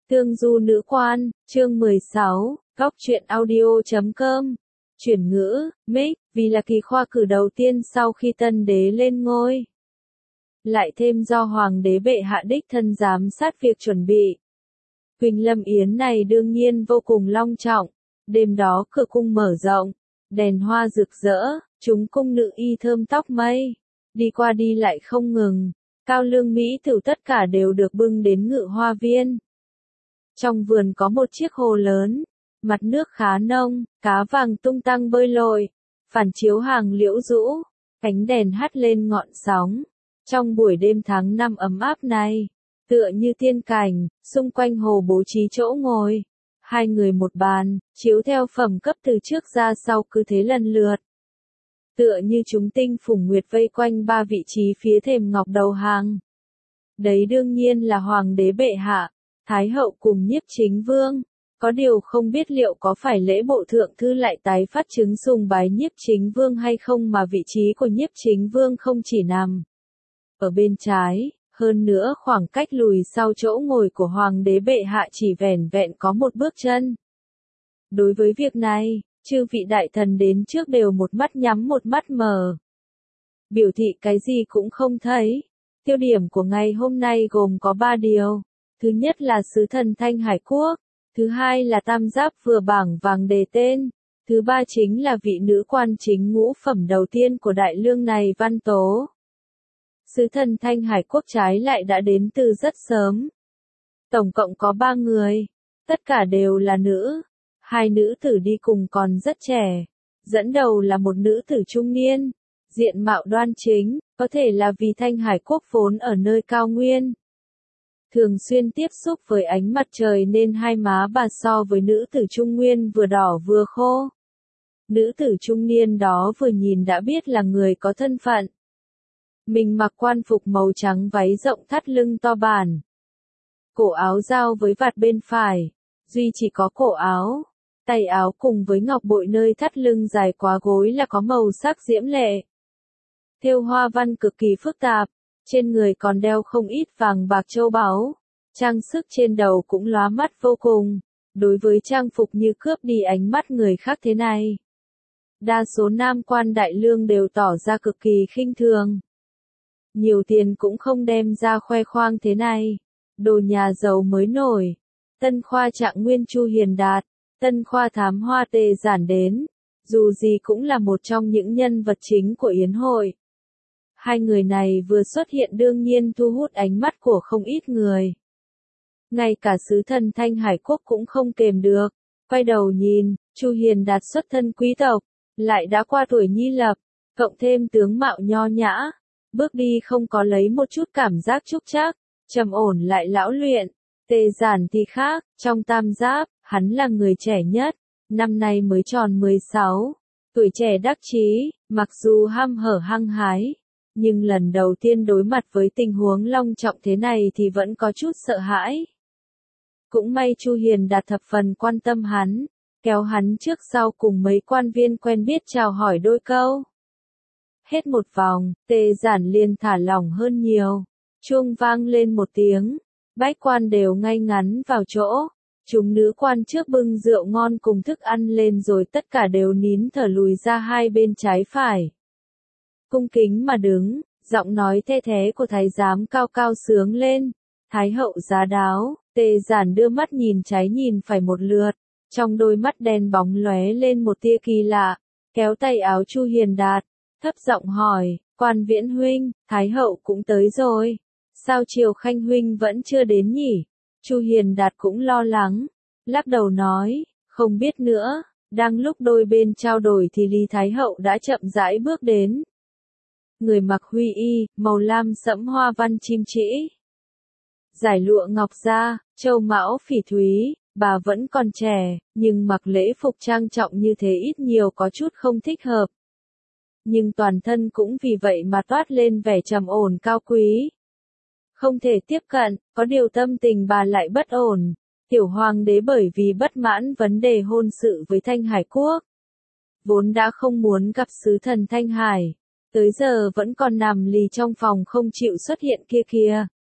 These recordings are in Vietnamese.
Tương du nữ quan, chương 16, góc truyện audio.com. Chuyển ngữ, Mick, vì là kỳ khoa cử đầu tiên sau khi tân đế lên ngôi. Lại thêm do hoàng đế bệ hạ đích thân giám sát việc chuẩn bị. Huỳnh Lâm Yến này đương nhiên vô cùng long trọng. Đêm đó cửa cung mở rộng, đèn hoa rực rỡ, chúng cung nữ y thơm tóc mây. Đi qua đi lại không ngừng, cao lương mỹ tử tất cả đều được bưng đến ngự hoa viên. Trong vườn có một chiếc hồ lớn, mặt nước khá nông, cá vàng tung tăng bơi lội, phản chiếu hàng liễu rũ, cánh đèn hắt lên ngọn sóng. Trong buổi đêm tháng 5 ấm áp này, tựa như tiên cảnh, xung quanh hồ bố trí chỗ ngồi. Hai người một bàn, chiếu theo phẩm cấp từ trước ra sau cứ thế lần lượt. Tựa như chúng tinh phùng nguyệt vây quanh ba vị trí phía thềm ngọc đầu hàng. Đấy đương nhiên là hoàng đế bệ hạ, thái hậu cùng nhiếp chính vương. Có điều không biết liệu có phải lễ bộ thượng thư lại tái phát chứng sùng bái nhiếp chính vương hay không, mà vị trí của nhiếp chính vương không chỉ nằm ở bên trái, hơn nữa khoảng cách lùi sau chỗ ngồi của hoàng đế bệ hạ chỉ vẻn vẹn có một bước chân. Đối với việc này, chư vị đại thần đến trước đều một mắt nhắm một mắt mở, biểu thị cái gì cũng không thấy. Tiêu điểm của ngày hôm nay gồm có 3 điều. Thứ nhất là sứ thần Thanh Hải Quốc, thứ hai là tam giáp vừa bảng vàng đề tên, thứ ba chính là vị nữ quan chính ngũ phẩm đầu tiên của đại lương này Văn Tố. Sứ thần Thanh Hải Quốc trái lại đã đến từ rất sớm. Tổng cộng có 3 người, tất cả đều là nữ. Hai nữ tử đi cùng còn rất trẻ. Dẫn đầu là một nữ tử trung niên, diện mạo đoan chính, có thể là vì Thanh Hải Quốc vốn ở nơi cao nguyên. Thường xuyên tiếp xúc với ánh mặt trời nên hai má bà so với nữ tử trung nguyên vừa đỏ vừa khô. Nữ tử trung niên đó vừa nhìn đã biết là người có thân phận. Mình mặc quan phục màu trắng, váy rộng thắt lưng to bản. Cổ áo giao với vạt bên phải, duy chỉ có cổ áo. Tay áo cùng với ngọc bội nơi thắt lưng dài quá gối là có màu sắc diễm lệ. Thêu hoa văn cực kỳ phức tạp, trên người còn đeo không ít vàng bạc châu báu. Trang sức trên đầu cũng lóa mắt vô cùng. Đối với trang phục như cướp đi ánh mắt người khác thế này, đa số nam quan đại lương đều tỏ ra cực kỳ khinh thường. Nhiều tiền cũng không đem ra khoe khoang thế này. Đồ nhà giàu mới nổi. Tân khoa Trạng Nguyên Chu Hiền Đạt, tân khoa Thám Hoa Tề Giản đến. Dù gì cũng là một trong những nhân vật chính của yến hội. Hai người này vừa xuất hiện đương nhiên thu hút ánh mắt của không ít người. Ngay cả sứ thần Thanh Hải Quốc cũng không kềm được, quay đầu nhìn. Chu Hiền Đạt xuất thân quý tộc, lại đã qua tuổi nhi lập, cộng thêm tướng mạo nho nhã, bước đi không có lấy một chút cảm giác trúc trác, trầm ổn lại lão luyện. Tề Giản thì khác, trong tam giáp, hắn là người trẻ nhất, năm nay mới tròn 16, tuổi trẻ đắc chí, mặc dù ham hở hăng hái, nhưng lần đầu tiên đối mặt với tình huống long trọng thế này thì vẫn có chút sợ hãi. Cũng may Chu Hiền Đạt thập phần quan tâm hắn, kéo hắn trước sau cùng mấy quan viên quen biết chào hỏi đôi câu. Hết một vòng, Tề Giản liền thả lỏng hơn nhiều. Chuông vang lên một tiếng, bách quan đều ngay ngắn vào chỗ. Chúng nữ quan trước bưng rượu ngon cùng thức ăn lên rồi tất cả đều nín thở lùi ra hai bên trái phải. Cung kính mà đứng, giọng nói the thé của thái giám cao cao sướng lên. Thái hậu giá đáo. Tề Giản đưa mắt nhìn trái nhìn phải một lượt, trong đôi mắt đen bóng lóe lên một tia kỳ lạ, kéo tay áo Chu Hiền Đạt, thấp giọng hỏi, Quan Viễn huynh, Thái hậu cũng tới rồi, sao Triều Khanh huynh vẫn chưa đến nhỉ? Chu Hiền Đạt cũng lo lắng, lắc đầu nói, không biết nữa. Đang lúc đôi bên trao đổi thì Lý Thái hậu đã chậm rãi bước đến. Người mặc huy y, màu lam sẫm hoa văn chim trĩ, giải lụa ngọc da, châu mão phỉ thúy. Bà vẫn còn trẻ, nhưng mặc lễ phục trang trọng như thế ít nhiều có chút không thích hợp. Nhưng toàn thân cũng vì vậy mà toát lên vẻ trầm ổn cao quý. Không thể tiếp cận, có điều tâm tình bà lại bất ổn. Tiểu hoàng đế bởi vì bất mãn vấn đề hôn sự với Thanh Hải Quốc, vốn đã không muốn gặp sứ thần Thanh Hải, tới giờ vẫn còn nằm lì trong phòng không chịu xuất hiện kia kìa.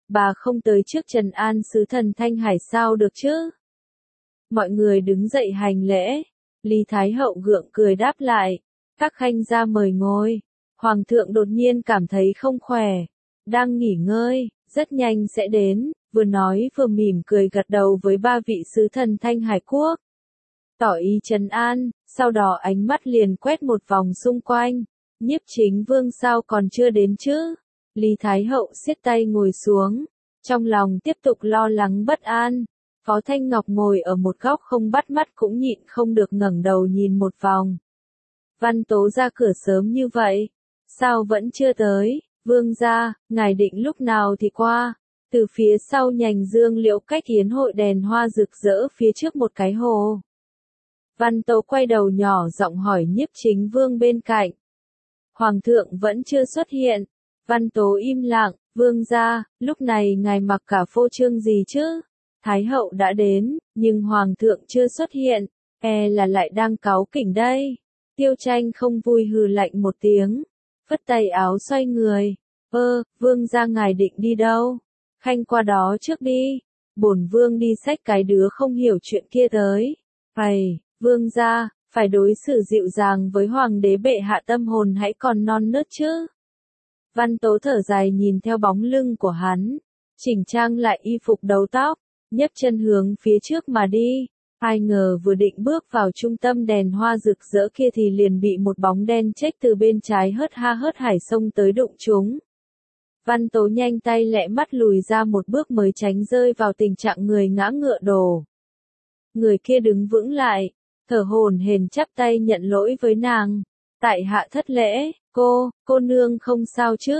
bà không tới trước trần an sứ thần Thanh Hải sao được chứ? Mọi người đứng dậy hành lễ, Lý Thái Hậu gượng cười đáp lại, các khanh gia mời ngồi. Hoàng thượng đột nhiên cảm thấy không khỏe, đang nghỉ ngơi, rất nhanh sẽ đến, vừa nói vừa mỉm cười gật đầu với ba vị sứ thần Thanh Hải quốc. Tỏ ý trấn an, sau đó ánh mắt liền quét một vòng xung quanh, Nhiếp Chính Vương sao còn chưa đến chứ? Lý Thái Hậu siết tay ngồi xuống, trong lòng tiếp tục lo lắng bất an. Phó Thanh Ngọc ngồi ở một góc không bắt mắt cũng nhịn không được ngẩng đầu nhìn một vòng. Văn Tố ra cửa sớm như vậy, sao vẫn chưa tới? Vương gia, ngài định lúc nào thì qua? Từ phía sau nhành dương liễu cách yến hội đèn hoa rực rỡ phía trước một cái hồ. Văn Tố quay đầu nhỏ giọng hỏi Nhiếp Chính Vương bên cạnh. Hoàng thượng vẫn chưa xuất hiện. Văn Tố im lặng, vương gia, lúc này ngài mặc cả phô trương gì chứ? Thái hậu đã đến, nhưng hoàng thượng chưa xuất hiện, là lại đang cáu kỉnh đây. Tiêu Tranh không vui hừ lạnh một tiếng, phất tay áo xoay người. Vương gia ngài định đi đâu? Khanh qua đó trước đi. Bổn vương đi xách cái đứa không hiểu chuyện kia tới. Vương gia, phải đối xử dịu dàng với hoàng đế bệ hạ, tâm hồn hãy còn non nớt chứ. Văn Tố thở dài nhìn theo bóng lưng của hắn, chỉnh trang lại y phục đầu tóc, nhấc chân hướng phía trước mà đi. Ai ngờ vừa định bước vào trung tâm đèn hoa rực rỡ kia thì liền bị một bóng đen chếch từ bên trái hớt ha hớt hải xông tới đụng chúng. Văn Tố nhanh tay lẹ mắt lùi ra một bước mới tránh rơi vào tình trạng người ngã ngựa đổ. Người kia đứng vững lại, thở hổn hển chắp tay nhận lỗi với nàng. Tại hạ thất lễ, cô nương không sao chứ?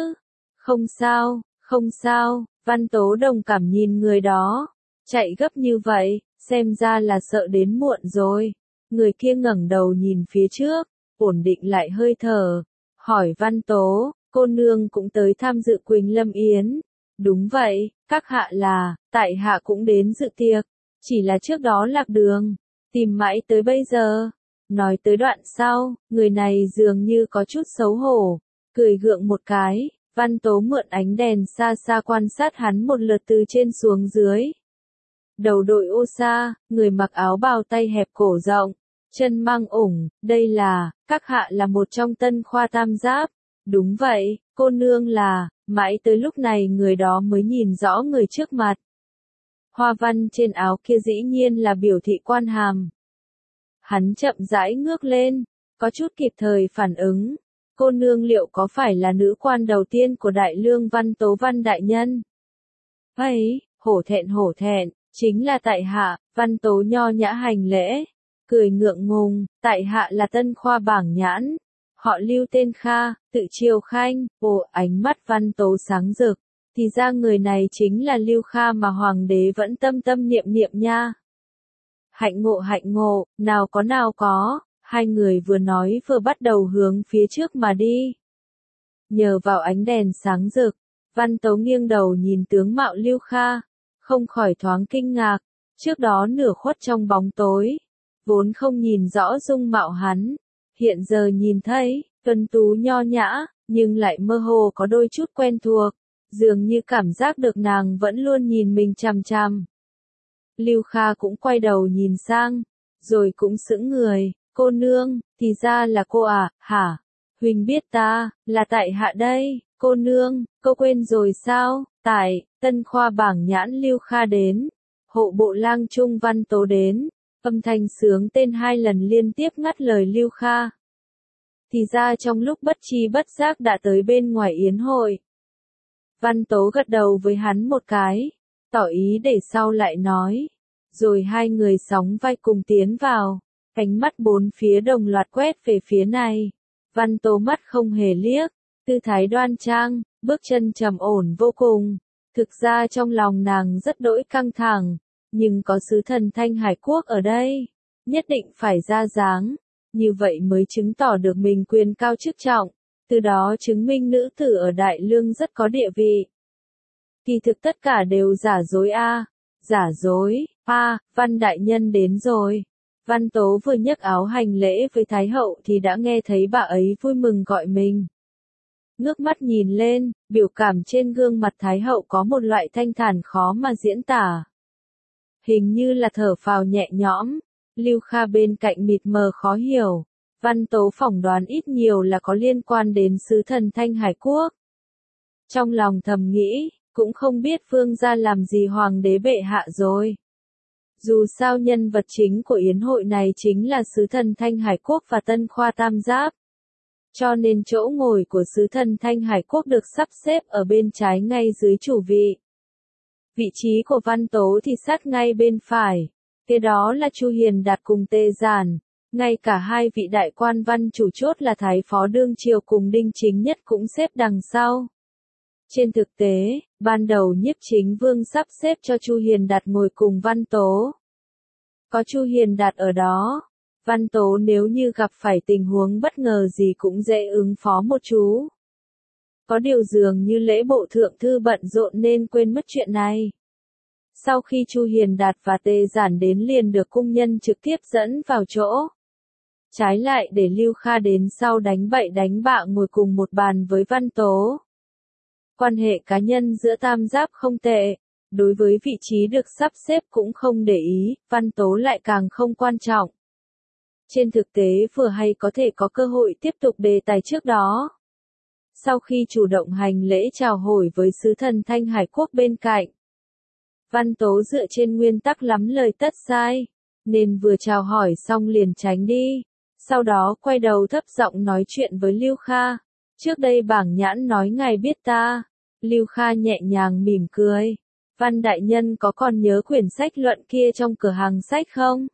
Không sao, Văn Tố đồng cảm nhìn người đó. Chạy gấp như vậy, xem ra là sợ đến muộn rồi. Người kia ngẩng đầu nhìn phía trước, ổn định lại hơi thở. Hỏi Văn Tố, cô nương cũng tới tham dự Quỳnh Lâm Yến. Đúng vậy, các hạ là, tại hạ cũng đến dự tiệc. Chỉ là trước đó lạc đường, tìm mãi tới bây giờ. Nói tới đoạn sau, người này dường như có chút xấu hổ, cười gượng một cái. Văn Tố mượn ánh đèn xa xa quan sát hắn một lượt từ trên xuống dưới. Đầu đội ô sa, người mặc áo bào tay hẹp cổ rộng, chân mang ủng, đây là, các hạ là một trong tân khoa tam giáp. Đúng vậy, cô nương là, mãi tới lúc này người đó mới nhìn rõ người trước mặt. Hoa văn trên áo kia dĩ nhiên là biểu thị quan hàm. Hắn chậm rãi ngước lên, có chút kịp thời phản ứng. Cô nương liệu có phải là nữ quan đầu tiên của Đại Lương Văn Tố Văn đại nhân? Hổ thẹn, chính là tại hạ. Văn Tố nho nhã hành lễ, cười ngượng ngùng, tại hạ là tân khoa bảng nhãn. Họ Lưu tên Kha, tự Triều Khanh. Ánh mắt Văn Tố sáng rực, thì ra người này chính là Lưu Kha mà hoàng đế vẫn tâm tâm niệm niệm nha. Hạnh ngộ, nào có. Hai người vừa nói vừa bắt đầu hướng phía trước mà đi. Nhờ vào ánh đèn sáng rực, Văn Tố nghiêng đầu nhìn tướng mạo Lưu Kha, không khỏi thoáng kinh ngạc. Trước đó nửa khuất trong bóng tối, vốn không nhìn rõ dung mạo hắn, hiện giờ nhìn thấy, tuấn tú nho nhã, nhưng lại mơ hồ có đôi chút quen thuộc, dường như cảm giác được nàng vẫn luôn nhìn mình chằm chằm. Lưu Kha cũng quay đầu nhìn sang, rồi cũng sững người. Cô nương, thì ra là cô à, hả? Huỳnh biết ta, là tại hạ đây. Cô nương, cô quên rồi sao? Tân khoa bảng nhãn Lưu Kha đến. Hộ bộ lang trung Văn Tố đến. Âm thanh sướng tên 2 lần liên tiếp ngắt lời Lưu Kha. Thì ra trong lúc bất tri bất giác đã tới bên ngoài yến hội. Văn Tố gật đầu với hắn một cái, tỏ ý để sau lại nói. Rồi hai người sóng vai cùng tiến vào. Ánh mắt bốn phía đồng loạt quét về phía này. Văn Tố mắt không hề liếc, tư thái đoan trang, bước chân trầm ổn vô cùng. Thực ra trong lòng nàng rất đỗi căng thẳng, nhưng có sứ thần Thanh Hải quốc ở đây, nhất định phải ra dáng, như vậy mới chứng tỏ được mình quyền cao chức trọng, từ đó chứng minh nữ tử ở Đại Lương rất có địa vị. Kỳ thực tất cả đều giả dối giả dối, Văn đại nhân đến rồi. Văn Tố vừa nhấc áo hành lễ với Thái hậu thì đã nghe thấy bà ấy vui mừng gọi mình. ngước mắt nhìn lên, biểu cảm trên gương mặt Thái hậu có một loại thanh thản khó mà diễn tả. Hình như là thở phào nhẹ nhõm. Lưu Kha bên cạnh mịt mờ khó hiểu. Văn Tố phỏng đoán ít nhiều là có liên quan đến sứ thần Thanh Hải Quốc. Trong lòng thầm nghĩ, cũng không biết vương gia làm gì hoàng đế bệ hạ rồi. Dù sao nhân vật chính của yến hội này chính là sứ thần Thanh Hải Quốc và Tân Khoa Tam Giáp. Cho nên chỗ ngồi của sứ thần Thanh Hải Quốc được sắp xếp ở bên trái ngay dưới chủ vị. Vị trí của Văn Tố thì sát ngay bên phải. Kế đó là Chu Hiền Đạt cùng Tề Giản. Ngay cả hai vị đại quan văn chủ chốt là Thái Phó Đương Triều cùng Đinh Chính Nhất cũng xếp đằng sau. Trên thực tế, ban đầu Nhiếp Chính Vương sắp xếp cho Chu Hiền Đạt ngồi cùng Văn Tố. Có Chu Hiền Đạt ở đó, Văn Tố nếu như gặp phải tình huống bất ngờ gì cũng dễ ứng phó một chú. Có điều dường như lễ bộ thượng thư bận rộn nên quên mất chuyện này. Sau khi Chu Hiền Đạt và Tề Giản đến liền được cung nhân trực tiếp dẫn vào chỗ. Trái lại để Lưu Kha đến sau đánh bậy đánh bạ ngồi cùng một bàn với Văn Tố. Quan hệ cá nhân giữa Tam Giáp không tệ, đối với vị trí được sắp xếp cũng không để ý, Văn Tố lại càng không quan trọng. Trên thực tế vừa hay có thể có cơ hội tiếp tục đề tài trước đó. Sau khi chủ động hành lễ chào hỏi với sứ thần Thanh Hải Quốc bên cạnh, Văn Tố dựa trên nguyên tắc lắm lời tất sai, nên vừa chào hỏi xong liền tránh đi. Sau đó quay đầu thấp giọng nói chuyện với Lưu Kha. Trước đây Bảng Nhãn nói ngài biết ta. Lưu Kha nhẹ nhàng mỉm cười. Văn đại nhân có còn nhớ quyển sách luận kia trong cửa hàng sách không?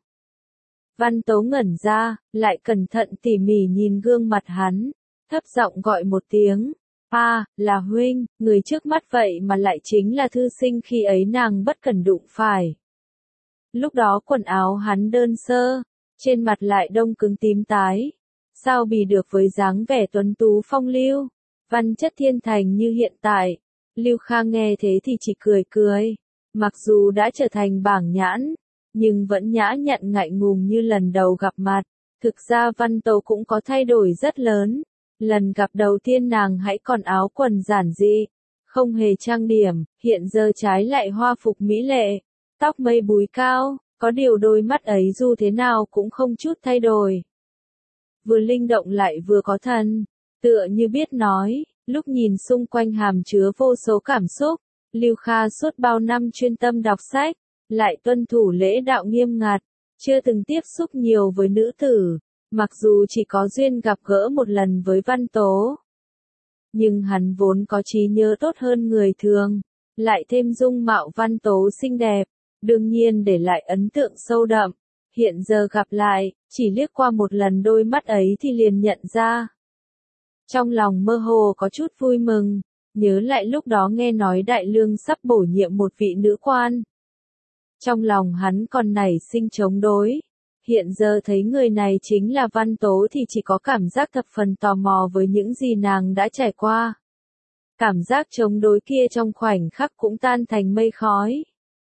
Văn Tố ngẩn ra, lại cẩn thận tỉ mỉ nhìn gương mặt hắn, thấp giọng gọi một tiếng. Là huynh, người trước mắt vậy mà lại chính là thư sinh khi ấy nàng bất cẩn đụng phải. Lúc đó quần áo hắn đơn sơ, trên mặt lại đông cứng tím tái. Sao bì được với dáng vẻ tuấn tú phong lưu, văn chất thiên thành như hiện tại. Lưu Kha nghe thế thì chỉ cười cười. Mặc dù đã trở thành Bảng Nhãn, nhưng vẫn nhã nhặn ngại ngùng như lần đầu gặp mặt. Thực ra Văn Tố cũng có thay đổi rất lớn. Lần gặp đầu tiên nàng hãy còn áo quần giản dị, không hề trang điểm, hiện giờ trái lại hoa phục mỹ lệ, tóc mây búi cao, có điều đôi mắt ấy dù thế nào cũng không chút thay đổi. Vừa linh động lại vừa có thần, tựa như biết nói, lúc nhìn xung quanh hàm chứa vô số cảm xúc. Lưu Kha suốt bao năm chuyên tâm đọc sách, lại tuân thủ lễ đạo nghiêm ngặt, chưa từng tiếp xúc nhiều với nữ tử. Mặc dù chỉ có duyên gặp gỡ một lần với Văn Tố, nhưng hắn vốn có trí nhớ tốt hơn người thường, lại thêm dung mạo Văn Tố xinh đẹp, đương nhiên để lại ấn tượng sâu đậm. Hiện giờ gặp lại, chỉ liếc qua một lần đôi mắt ấy thì liền nhận ra. Trong lòng mơ hồ có chút vui mừng, nhớ lại lúc đó nghe nói Đại Lương sắp bổ nhiệm một vị nữ quan. Trong lòng hắn còn nảy sinh chống đối. Hiện giờ thấy người này chính là Văn Tố thì chỉ có cảm giác thập phần tò mò với những gì nàng đã trải qua. Cảm giác chống đối kia trong khoảnh khắc cũng tan thành mây khói.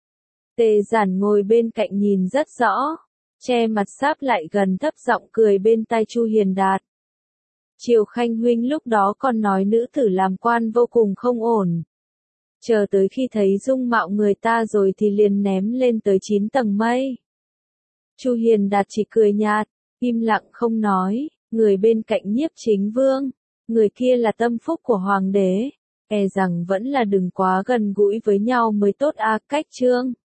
Tề Giản ngồi bên cạnh nhìn rất rõ, che mặt sáp lại gần thấp giọng cười bên tai Chu Hiền Đạt. Triều Khanh huynh lúc đó còn nói nữ tử làm quan vô cùng không ổn. Chờ tới khi thấy dung mạo người ta rồi thì liền ném lên tới 9 tầng mây. Chu Hiền Đạt chỉ cười nhạt, im lặng không nói, người bên cạnh Nhiếp Chính Vương, người kia là tâm phúc của hoàng đế, e rằng vẫn là đừng quá gần gũi với nhau mới tốt a. Cách chương